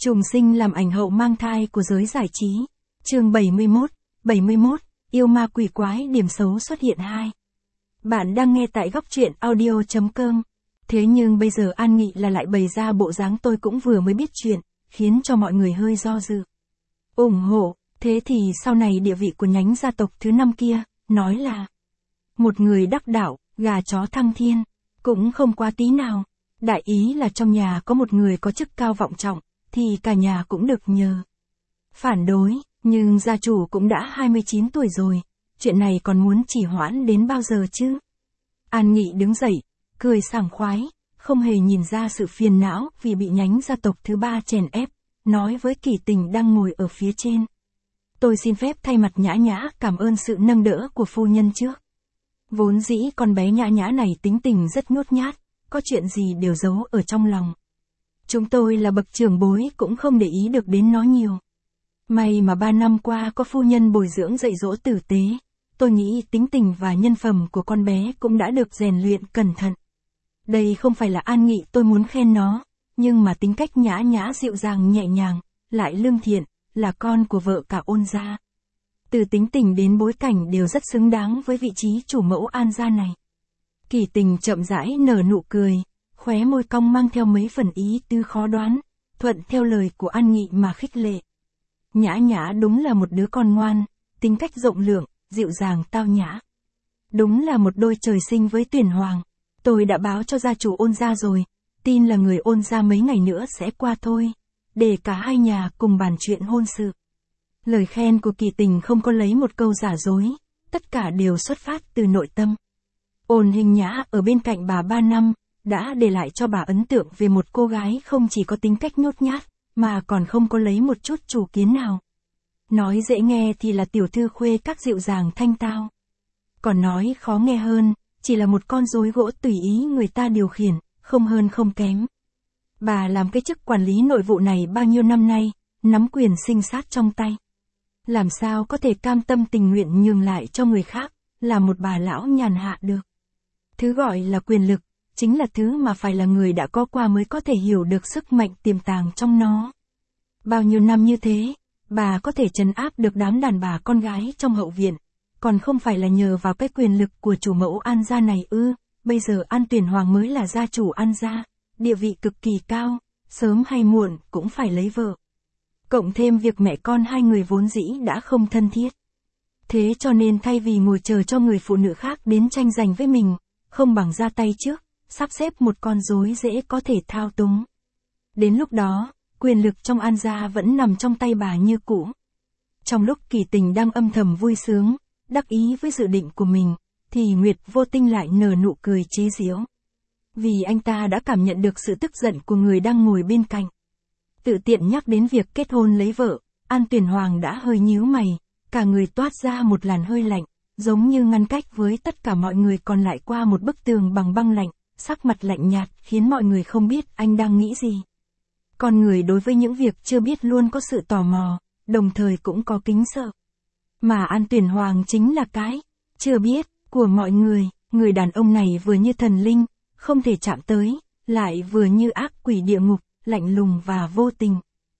Trùng sinh làm ảnh hậu mang thai của giới giải trí. Chương 71, yêu ma quỷ quái điểm xấu xuất hiện 2. Bạn đang nghe tại góc truyện audio.com. Thế nhưng bây giờ An Nghị là lại bày ra bộ dáng tôi cũng vừa mới biết chuyện, khiến cho mọi người hơi do dự. Ủng hộ, thế thì sau này địa vị của nhánh gia tộc thứ 5 kia, nói là một người đắc đạo, gà chó thăng thiên, cũng không quá tí nào. Đại ý là trong nhà có một người có chức cao vọng trọng, thì cả nhà cũng được nhờ. Phản đối, nhưng gia chủ cũng đã 29 tuổi rồi, chuyện này còn muốn trì hoãn đến bao giờ chứ? An Nghị đứng dậy, cười sảng khoái, không hề nhìn ra sự phiền não vì bị nhánh gia tộc thứ 3 chèn ép, nói với Kỳ Tình đang ngồi ở phía trên. Tôi xin phép thay mặt Nhã Nhã cảm ơn sự nâng đỡ của phu nhân trước. Vốn dĩ con bé Nhã Nhã này tính tình rất nhút nhát, có chuyện gì đều giấu ở trong lòng. Chúng tôi là bậc trưởng bối cũng không để ý được đến nó nhiều. May mà 3 năm qua có phu nhân bồi dưỡng dạy dỗ tử tế, tôi nghĩ tính tình và nhân phẩm của con bé cũng đã được rèn luyện cẩn thận. Đây không phải là An Nghị tôi muốn khen nó, nhưng mà tính cách Nhã Nhã dịu dàng nhẹ nhàng, lại lương thiện, là con của vợ cả Ôn gia. Từ tính tình đến bối cảnh đều rất xứng đáng với vị trí chủ mẫu An gia này. Kỳ Tình chậm rãi nở nụ cười, khóe môi cong mang theo mấy phần ý tứ khó đoán, thuận theo lời của An Nghị mà khích lệ. Nhã Nhã đúng là một đứa con ngoan, tính cách rộng lượng, dịu dàng tao nhã. Đúng là một đôi trời sinh với tuyển hoàng. Tôi đã báo cho gia chủ Ôn gia rồi, tin là người Ôn gia mấy ngày nữa sẽ qua thôi, để cả hai nhà cùng bàn chuyện hôn sự. Lời khen của Kỳ Tình không có lấy một câu giả dối, tất cả đều xuất phát từ nội tâm. Ôn Hình Nhã ở bên cạnh bà 3 năm, đã để lại cho bà ấn tượng về một cô gái không chỉ có tính cách nhút nhát, mà còn không có lấy một chút chủ kiến nào. Nói dễ nghe thì là tiểu thư khuê các dịu dàng thanh tao. Còn nói khó nghe hơn, chỉ là một con rối gỗ tùy ý người ta điều khiển, không hơn không kém. Bà làm cái chức quản lý nội vụ này bao nhiêu năm nay, nắm quyền sinh sát trong tay. Làm sao có thể cam tâm tình nguyện nhường lại cho người khác, là một bà lão nhàn hạ được. Thứ gọi là quyền lực, chính là thứ mà phải là người đã có qua mới có thể hiểu được sức mạnh tiềm tàng trong nó. Bao nhiêu năm như thế, bà có thể trấn áp được đám đàn bà con gái trong hậu viện, còn không phải là nhờ vào cái quyền lực của chủ mẫu An gia này ư? Bây giờ An Tuyển Hoàng mới là gia chủ An gia, địa vị cực kỳ cao, sớm hay muộn cũng phải lấy vợ. Cộng thêm việc mẹ con hai người vốn dĩ đã không thân thiết. Thế cho nên thay vì ngồi chờ cho người phụ nữ khác đến tranh giành với mình, không bằng ra tay trước, sắp xếp một con rối dễ có thể thao túng. Đến lúc đó, quyền lực trong An gia vẫn nằm trong tay bà như cũ. Trong lúc Kỳ Tình đang âm thầm vui sướng, đắc ý với dự định của mình, thì Nguyệt Vô Tinh lại nở nụ cười chế giễu. Vì anh ta đã cảm nhận được sự tức giận của người đang ngồi bên cạnh. Tự tiện nhắc đến việc kết hôn lấy vợ, An Tuyển Hoàng đã hơi nhíu mày, cả người toát ra một làn hơi lạnh, giống như ngăn cách với tất cả mọi người còn lại qua một bức tường bằng băng lạnh, sắc mặt lạnh nhạt khiến mọi người không biết anh đang nghĩ gì. Con người đối với những việc chưa biết luôn có sự tò mò, đồng thời cũng có kính sợ. Mà An Tuyển Hoàng chính là cái chưa biết của mọi người đàn ông này vừa như thần linh, không thể chạm tới, lại vừa như ác quỷ địa ngục, lạnh lùng và vô tình.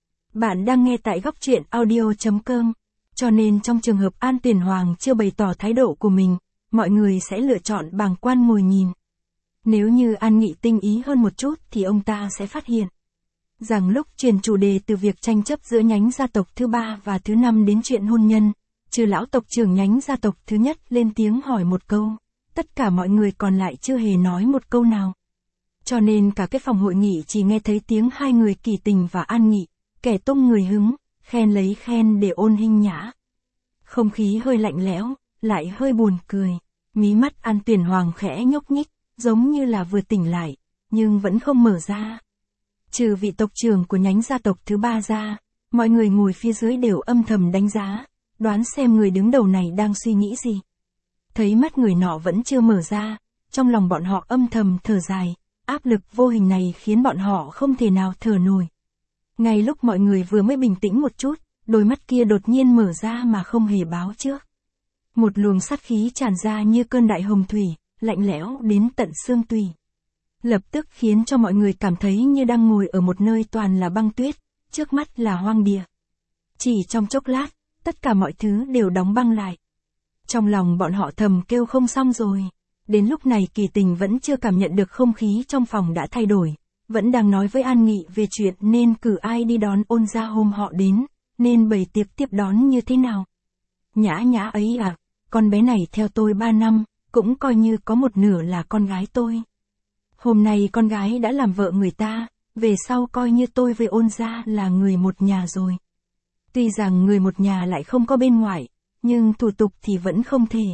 Bạn đang nghe tại góc truyện audio.com, cho nên trong trường hợp An Tuyển Hoàng chưa bày tỏ thái độ của mình, mọi người sẽ lựa chọn bàng quan ngồi nhìn. Nếu như An Nghị tinh ý hơn một chút thì ông ta sẽ phát hiện rằng lúc chuyển chủ đề từ việc tranh chấp giữa nhánh gia tộc thứ 3 và thứ 5 đến chuyện hôn nhân, trừ lão tộc trưởng nhánh gia tộc thứ nhất lên tiếng hỏi một câu, tất cả mọi người còn lại chưa hề nói một câu nào. Cho nên cả cái phòng hội nghị chỉ nghe thấy tiếng hai người Kỳ Tình và An Nghị, kẻ tung người hứng, khen lấy khen để Ôn Hình Nhã. Không khí hơi lạnh lẽo, lại hơi buồn cười, mí mắt An Tuyển Hoàng khẽ nhúc nhích, giống như là vừa tỉnh lại, nhưng vẫn không mở ra. Trừ vị tộc trưởng của nhánh gia tộc thứ 3 ra, mọi người ngồi phía dưới đều âm thầm đánh giá, đoán xem người đứng đầu này đang suy nghĩ gì. Thấy mắt người nọ vẫn chưa mở ra, trong lòng bọn họ âm thầm thở dài, áp lực vô hình này khiến bọn họ không thể nào thở nổi. Ngay lúc mọi người vừa mới bình tĩnh một chút, đôi mắt kia đột nhiên mở ra mà không hề báo trước. Một luồng sát khí tràn ra như cơn đại hồng thủy, lạnh lẽo đến tận xương tủy. Lập tức khiến cho mọi người cảm thấy như đang ngồi ở một nơi toàn là băng tuyết, trước mắt là hoang địa. Chỉ trong chốc lát, tất cả mọi thứ đều đóng băng lại. Trong lòng bọn họ thầm kêu không xong rồi. Đến lúc này Kỳ Tình vẫn chưa cảm nhận được không khí trong phòng đã thay đổi. Vẫn đang nói với An Nghị về chuyện nên cử ai đi đón Ôn gia hôm họ đến, nên bày tiệc tiếp đón như thế nào. Nhã Nhã ấy à, con bé này theo tôi 3 năm, cũng coi như có một nửa là con gái tôi. Hôm nay con gái đã làm vợ người ta, về sau coi như tôi với Ôn gia là người một nhà rồi. Tuy rằng người một nhà lại không có bên ngoài, nhưng thủ tục thì vẫn không thể.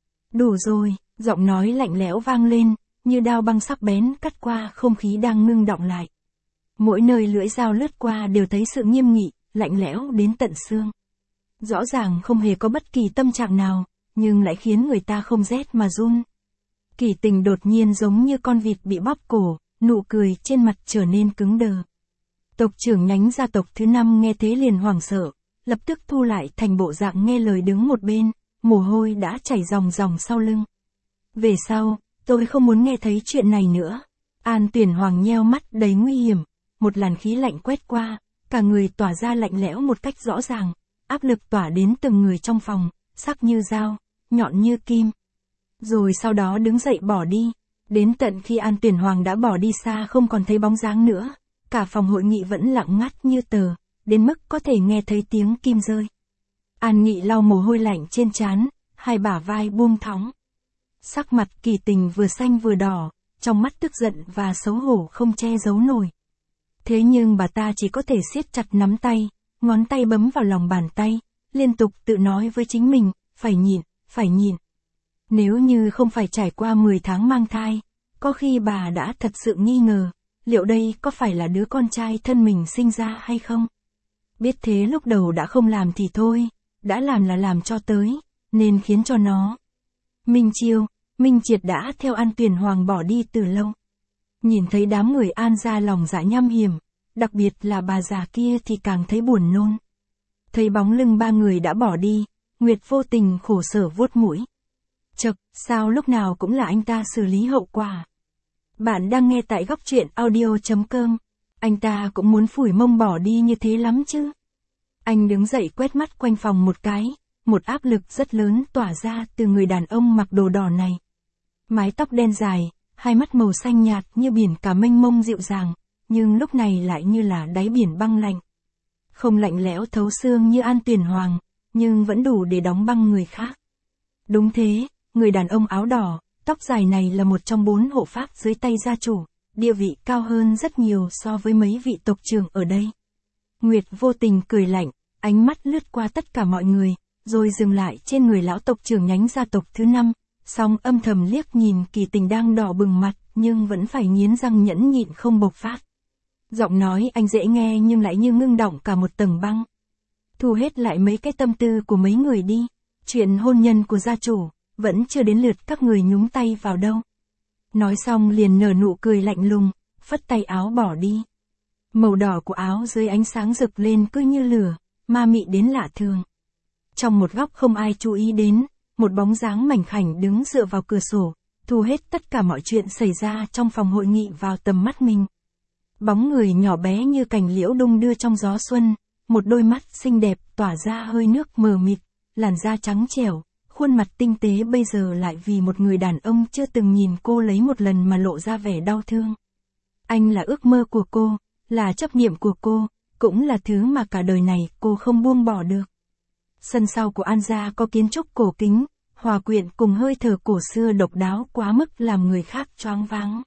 Đủ rồi, giọng nói lạnh lẽo vang lên, như đao băng sắc bén cắt qua không khí đang ngưng đọng lại. Mỗi nơi lưỡi dao lướt qua đều thấy sự nghiêm nghị, lạnh lẽo đến tận xương. Rõ ràng không hề có bất kỳ tâm trạng nào, nhưng lại khiến người ta không rét mà run. Kỳ Tình đột nhiên giống như con vịt bị bóp cổ, nụ cười trên mặt trở nên cứng đờ. Tộc trưởng nhánh gia tộc thứ 5 nghe thế liền hoảng sợ, lập tức thu lại thành bộ dạng nghe lời đứng một bên, mồ hôi đã chảy ròng ròng sau lưng. Về sau, tôi không muốn nghe thấy chuyện này nữa. An Tuyển Hoàng nheo mắt đầy nguy hiểm, một làn khí lạnh quét qua, cả người tỏa ra lạnh lẽo một cách rõ ràng, áp lực tỏa đến từng người trong phòng, sắc như dao, nhọn như kim. Rồi sau đó đứng dậy bỏ đi, đến tận khi An Tuyển Hoàng đã bỏ đi xa không còn thấy bóng dáng nữa, cả phòng hội nghị vẫn lặng ngắt như tờ, đến mức có thể nghe thấy tiếng kim rơi. An Nghị lau mồ hôi lạnh trên trán, hai bả vai buông thõng. Sắc mặt Kỳ Tình vừa xanh vừa đỏ, trong mắt tức giận và xấu hổ không che giấu nổi. Thế nhưng bà ta chỉ có thể siết chặt nắm tay, ngón tay bấm vào lòng bàn tay, liên tục tự nói với chính mình, phải nhịn, phải nhịn. Nếu như không phải trải qua 10 tháng mang thai, có khi bà đã thật sự nghi ngờ, liệu đây có phải là đứa con trai thân mình sinh ra hay không? Biết thế lúc đầu đã không làm thì thôi, đã làm là làm cho tới, nên khiến cho nó. Minh Chiêu, Minh Triệt đã theo An Tuyển Hoàng bỏ đi từ lâu. Nhìn thấy đám người An gia lòng dạ nham hiểm, đặc biệt là bà già kia thì càng thấy buồn nôn. Thấy bóng lưng ba người đã bỏ đi, Nguyệt vô tình khổ sở vuốt mũi. Chậc, sao lúc nào cũng là anh ta xử lý hậu quả. Bạn đang nghe tại góc truyện audio.com. Anh ta cũng muốn phủi mông bỏ đi như thế lắm chứ. Anh đứng dậy quét mắt quanh phòng một cái, một áp lực rất lớn tỏa ra từ người đàn ông mặc đồ đỏ này. Mái tóc đen dài, hai mắt màu xanh nhạt như biển cả mênh mông dịu dàng, nhưng lúc này lại như là đáy biển băng lạnh. Không lạnh lẽo thấu xương như An Tuyển Hoàng, nhưng vẫn đủ để đóng băng người khác. Đúng thế, người đàn ông áo đỏ, tóc dài này là một trong 4 hộ pháp dưới tay gia chủ, địa vị cao hơn rất nhiều so với mấy vị tộc trưởng ở đây. Nguyệt vô tình cười lạnh, ánh mắt lướt qua tất cả mọi người, rồi dừng lại trên người lão tộc trưởng nhánh gia tộc thứ 5, song âm thầm liếc nhìn Kỳ Tình đang đỏ bừng mặt, nhưng vẫn phải nghiến răng nhẫn nhịn không bộc phát. Giọng nói anh dễ nghe nhưng lại như ngưng đọng cả một tầng băng. Thu hết lại mấy cái tâm tư của mấy người đi, chuyện hôn nhân của gia chủ, vẫn chưa đến lượt các người nhúng tay vào đâu. Nói xong liền nở nụ cười lạnh lùng, phất tay áo bỏ đi. Màu đỏ của áo dưới ánh sáng rực lên cứ như lửa, ma mị đến lạ thường. Trong một góc không ai chú ý đến, một bóng dáng mảnh khảnh đứng dựa vào cửa sổ, thu hết tất cả mọi chuyện xảy ra trong phòng hội nghị vào tầm mắt mình. Bóng người nhỏ bé như cành liễu đung đưa trong gió xuân, một đôi mắt xinh đẹp tỏa ra hơi nước mờ mịt, làn da trắng trẻo, khuôn mặt tinh tế bây giờ lại vì một người đàn ông chưa từng nhìn cô lấy một lần mà lộ ra vẻ đau thương. Anh là ước mơ của cô, là chấp niệm của cô, cũng là thứ mà cả đời này cô không buông bỏ được. Sân sau của An gia có kiến trúc cổ kính, hòa quyện cùng hơi thở cổ xưa độc đáo quá mức làm người khác choáng váng.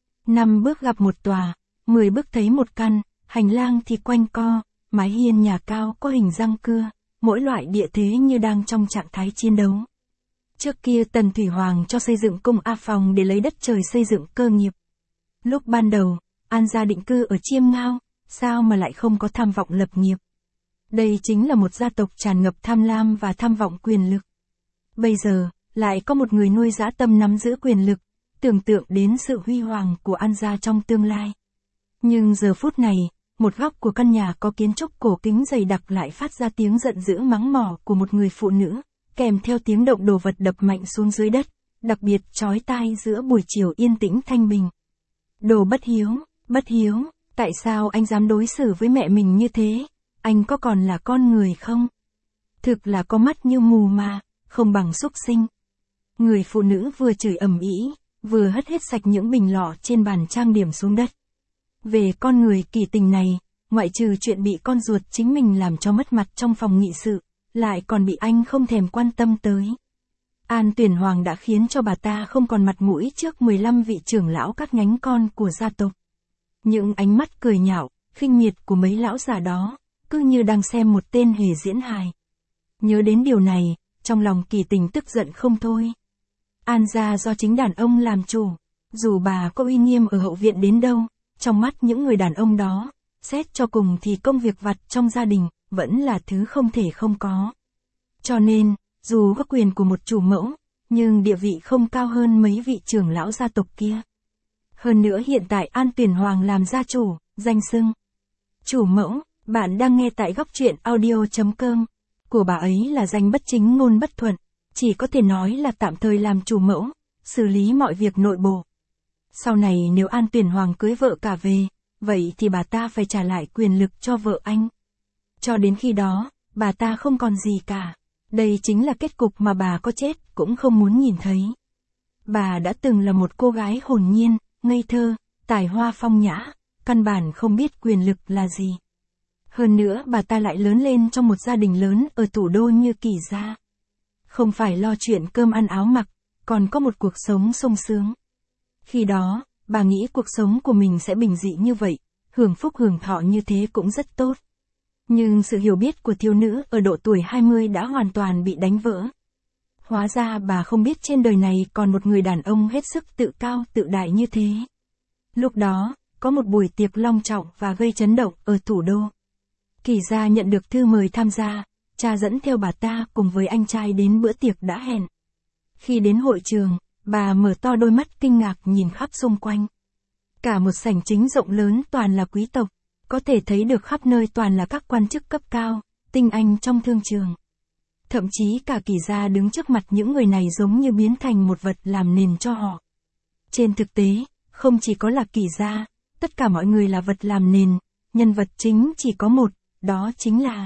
5 bước gặp một tòa, 10 bước thấy một căn, hành lang thì quanh co, mái hiên nhà cao có hình răng cưa, mỗi loại địa thế như đang trong trạng thái chiến đấu. Trước kia Tần Thủy Hoàng cho xây dựng cung A Phòng để lấy đất trời xây dựng cơ nghiệp. Lúc ban đầu, An gia định cư ở Chiêm Ngao, sao mà lại không có tham vọng lập nghiệp. Đây chính là một gia tộc tràn ngập tham lam và tham vọng quyền lực. Bây giờ, lại có một người nuôi dã tâm nắm giữ quyền lực, tưởng tượng đến sự huy hoàng của An gia trong tương lai. Nhưng giờ phút này, một góc của căn nhà có kiến trúc cổ kính dày đặc lại phát ra tiếng giận dữ mắng mỏ của một người phụ nữ, kèm theo tiếng động đồ vật đập mạnh xuống dưới đất, đặc biệt chói tai giữa buổi chiều yên tĩnh thanh bình. Đồ bất hiếu, Tại sao anh dám đối xử với mẹ mình như thế? Anh có còn là con người không? Thực là có mắt như mù mà, không bằng súc sinh. Người phụ nữ vừa chửi ầm ĩ, vừa hất hết sạch những bình lọ trên bàn trang điểm xuống đất. Về con người kỳ tình này, ngoại trừ chuyện bị con ruột chính mình làm cho mất mặt trong phòng nghị sự, lại còn bị anh không thèm quan tâm tới. An Tuyển Hoàng đã khiến cho bà ta không còn mặt mũi trước 15 vị trưởng lão các nhánh con của gia tộc. Những ánh mắt cười nhạo, khinh miệt của mấy lão già đó, cứ như đang xem một tên hề diễn hài. Nhớ đến điều này, trong lòng Kỳ Tình tức giận không thôi. An gia do chính đàn ông làm chủ, dù bà có uy nghiêm ở hậu viện đến đâu, trong mắt những người đàn ông đó, xét cho cùng thì công việc vặt trong gia đình, vẫn là thứ không thể không có. Cho nên, dù có quyền của một chủ mẫu, nhưng địa vị không cao hơn mấy vị trưởng lão gia tộc kia. Hơn nữa hiện tại An Tuyển Hoàng làm gia chủ, danh xưng chủ mẫu, bạn đang nghe tại góc truyện audio.com. Của bà ấy là danh bất chính ngôn bất thuận, chỉ có thể nói là tạm thời làm chủ mẫu, xử lý mọi việc nội bộ. Sau này nếu An Tuyển Hoàng cưới vợ cả về, vậy thì bà ta phải trả lại quyền lực cho vợ anh. Cho đến khi đó, bà ta không còn gì cả. Đây chính là kết cục mà bà có chết cũng không muốn nhìn thấy. Bà đã từng là một cô gái hồn nhiên, ngây thơ, tài hoa phong nhã, căn bản không biết quyền lực là gì. Hơn nữa bà ta lại lớn lên trong một gia đình lớn ở thủ đô như Kỳ gia. Không phải lo chuyện cơm ăn áo mặc, còn có một cuộc sống sung sướng. Khi đó, bà nghĩ cuộc sống của mình sẽ bình dị như vậy, hưởng phúc hưởng thọ như thế cũng rất tốt. Nhưng sự hiểu biết của thiếu nữ ở độ tuổi 20 đã hoàn toàn bị đánh vỡ. Hóa ra bà không biết trên đời này còn một người đàn ông hết sức tự cao tự đại như thế. Lúc đó, có một buổi tiệc long trọng và gây chấn động ở thủ đô. Kỳ gia nhận được thư mời tham gia, cha dẫn theo bà ta cùng với anh trai đến bữa tiệc đã hẹn. Khi đến hội trường, bà mở to đôi mắt kinh ngạc nhìn khắp xung quanh. Cả một sảnh chính rộng lớn toàn là quý tộc, có thể thấy được khắp nơi toàn là các quan chức cấp cao, tinh anh trong thương trường. Thậm chí cả Kỳ gia đứng trước mặt những người này giống như biến thành một vật làm nền cho họ. Trên thực tế, không chỉ có là Kỳ gia, tất cả mọi người là vật làm nền, nhân vật chính chỉ có một, đó chính là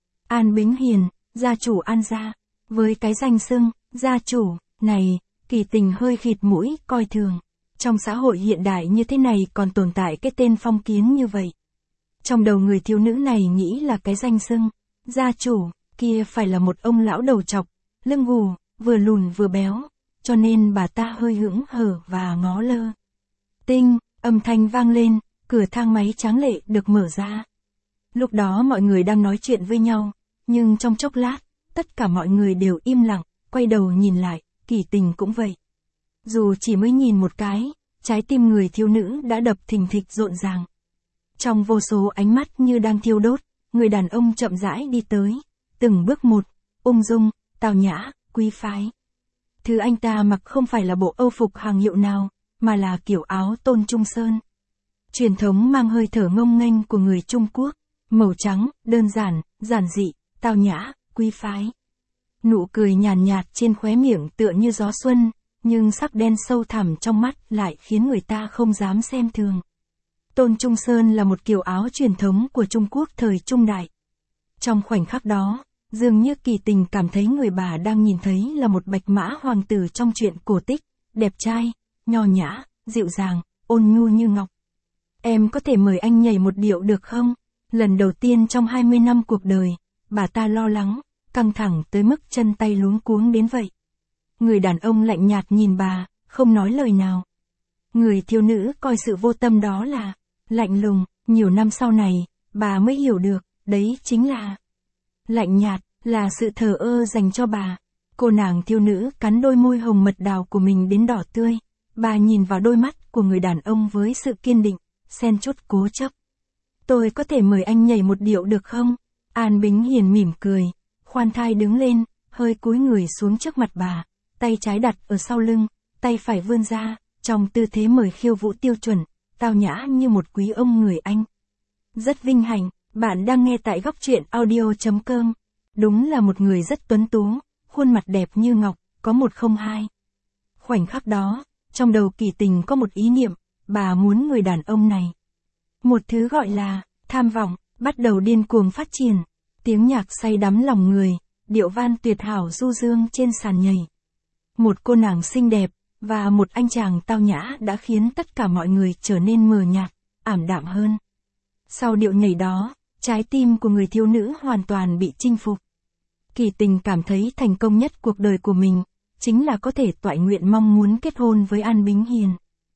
An Bính Hiền, gia chủ An gia. Với cái danh xưng, gia chủ, này, Kỳ Tình hơi khịt mũi, coi thường. Trong xã hội hiện đại như thế này còn tồn tại cái tên phong kiến như vậy. Trong đầu người thiếu nữ này nghĩ là cái danh xưng, gia chủ, kia phải là một ông lão đầu trọc, lưng gù, vừa lùn vừa béo, cho nên bà ta hơi hững hờ và ngó lơ. Tinh, âm thanh vang lên, cửa thang máy tráng lệ được mở ra. Lúc đó mọi người đang nói chuyện với nhau, nhưng trong chốc lát, tất cả mọi người đều im lặng, quay đầu nhìn lại, Kỳ Tình cũng vậy. Dù chỉ mới nhìn một cái, trái tim người thiếu nữ đã đập thình thịch rộn ràng. Trong vô số ánh mắt như đang thiêu đốt, người đàn ông chậm rãi đi tới, từng bước một, ung dung, tào nhã, quý phái. Thứ anh ta mặc không phải là bộ âu phục hàng hiệu nào, mà là kiểu áo Tôn Trung Sơn. Truyền thống mang hơi thở ngông nghênh của người Trung Quốc, màu trắng, đơn giản, giản dị, tào nhã, quý phái. Nụ cười nhàn nhạt trên khóe miệng tựa như gió xuân, nhưng sắc đen sâu thẳm trong mắt lại khiến người ta không dám xem thường. Tôn Trung Sơn là một kiểu áo truyền thống của Trung Quốc thời Trung Đại. Trong khoảnh khắc đó, dường như Kỳ Tình cảm thấy người bà đang nhìn thấy là một bạch mã hoàng tử trong truyện cổ tích, đẹp trai, nho nhã, dịu dàng, ôn nhu như ngọc. Em có thể mời anh nhảy một điệu được không? Lần đầu tiên trong 20 năm cuộc đời, bà ta lo lắng, căng thẳng tới mức chân tay luống cuống đến vậy. Người đàn ông lạnh nhạt nhìn bà, không nói lời nào. Người thiếu nữ coi sự vô tâm đó là lạnh lùng, nhiều năm sau này, bà mới hiểu được, đấy chính là lạnh nhạt, là sự thờ ơ dành cho bà. Cô nàng thiếu nữ cắn đôi môi hồng mật đào của mình đến đỏ tươi, bà nhìn vào đôi mắt của người đàn ông với sự kiên định, xen chút cố chấp. Tôi có thể mời anh nhảy một điệu được không? An Bính Hiền mỉm cười, khoan thai đứng lên, hơi cúi người xuống trước mặt bà, tay trái đặt ở sau lưng, tay phải vươn ra, trong tư thế mời khiêu vũ tiêu chuẩn, tao nhã như một quý ông người Anh. Rất vinh hạnh, bạn đang nghe tại góc truyện audio.com. Đúng là một người rất tuấn tú, khuôn mặt đẹp như ngọc, có 102. Khoảnh khắc đó, trong đầu Kỳ Tình có một ý niệm, bà muốn người đàn ông này Một thứ gọi là tham vọng bắt đầu điên cuồng phát triển. Tiếng nhạc say đắm lòng người, điệu van tuyệt hảo du dương trên sàn nhảy. Một cô nàng xinh đẹp và một anh chàng tao nhã đã khiến tất cả mọi người trở nên mờ nhạt, ảm đạm hơn. Sau điệu nhảy đó, trái tim của người thiếu nữ hoàn toàn bị chinh phục. Kỳ Tình cảm thấy thành công nhất cuộc đời của mình, chính là có thể toại nguyện mong muốn kết hôn với An Bính Hiền.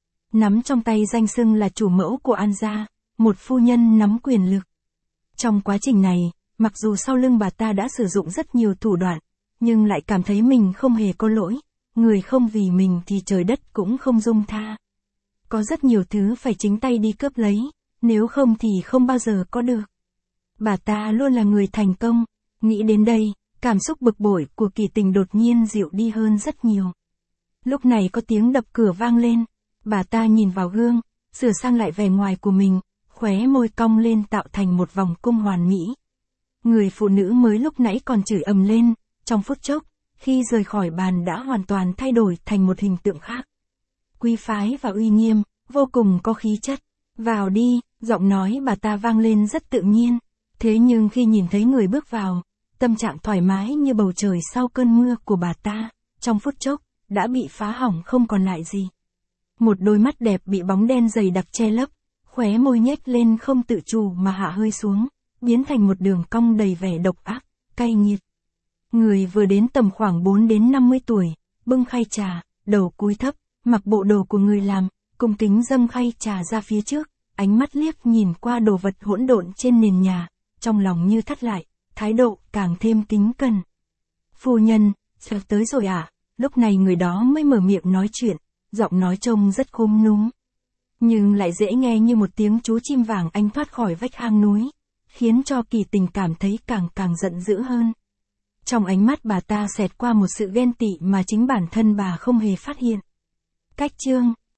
Nắm trong tay danh xưng là chủ mẫu của An gia, một phu nhân nắm quyền lực. Trong quá trình này, mặc dù sau lưng bà ta đã sử dụng rất nhiều thủ đoạn, nhưng lại cảm thấy mình không hề có lỗi, người không vì mình thì trời đất cũng không dung tha. Có rất nhiều thứ phải chính tay đi cướp lấy, nếu không thì không bao giờ có được. Bà ta luôn là người thành công, nghĩ đến đây, cảm xúc bực bội của Kỳ Tình đột nhiên dịu đi hơn rất nhiều. Lúc này có tiếng đập cửa vang lên, bà ta nhìn vào gương, sửa sang lại vẻ ngoài của mình, khóe môi cong lên tạo thành một vòng cung hoàn mỹ. Người phụ nữ mới lúc nãy còn chửi ầm lên, trong phút chốc, khi rời khỏi bàn đã hoàn toàn thay đổi thành một hình tượng khác. Quý phái và uy nghiêm, vô cùng có khí chất. Vào đi, giọng nói bà ta vang lên rất tự nhiên. Thế nhưng khi nhìn thấy người bước vào, tâm trạng thoải mái như bầu trời sau cơn mưa của bà ta, trong phút chốc, đã bị phá hỏng không còn lại gì. Một đôi mắt đẹp bị bóng đen dày đặc che lấp, khóe môi nhếch lên không tự chủ mà hạ hơi xuống, biến thành một đường cong đầy vẻ độc ác, cay nghiệt. Người vừa đến tầm khoảng 4 đến 50 tuổi, bưng khay trà, đầu cúi thấp, mặc bộ đồ của người làm, cung kính dâng khay trà ra phía trước, ánh mắt liếc nhìn qua đồ vật hỗn độn trên nền nhà, trong lòng như thắt lại, thái độ càng thêm kính cẩn. Phu nhân, sợ tới rồi à? Lúc này người đó mới mở miệng nói chuyện, giọng nói trông rất khom núm, nhưng lại dễ nghe như một tiếng chú chim vàng anh thoát khỏi vách hang núi, khiến cho Kỳ Tình cảm thấy càng giận dữ hơn. Trong ánh mắt bà ta xẹt qua một sự ghen tị mà chính bản thân bà không hề phát hiện. Cách chương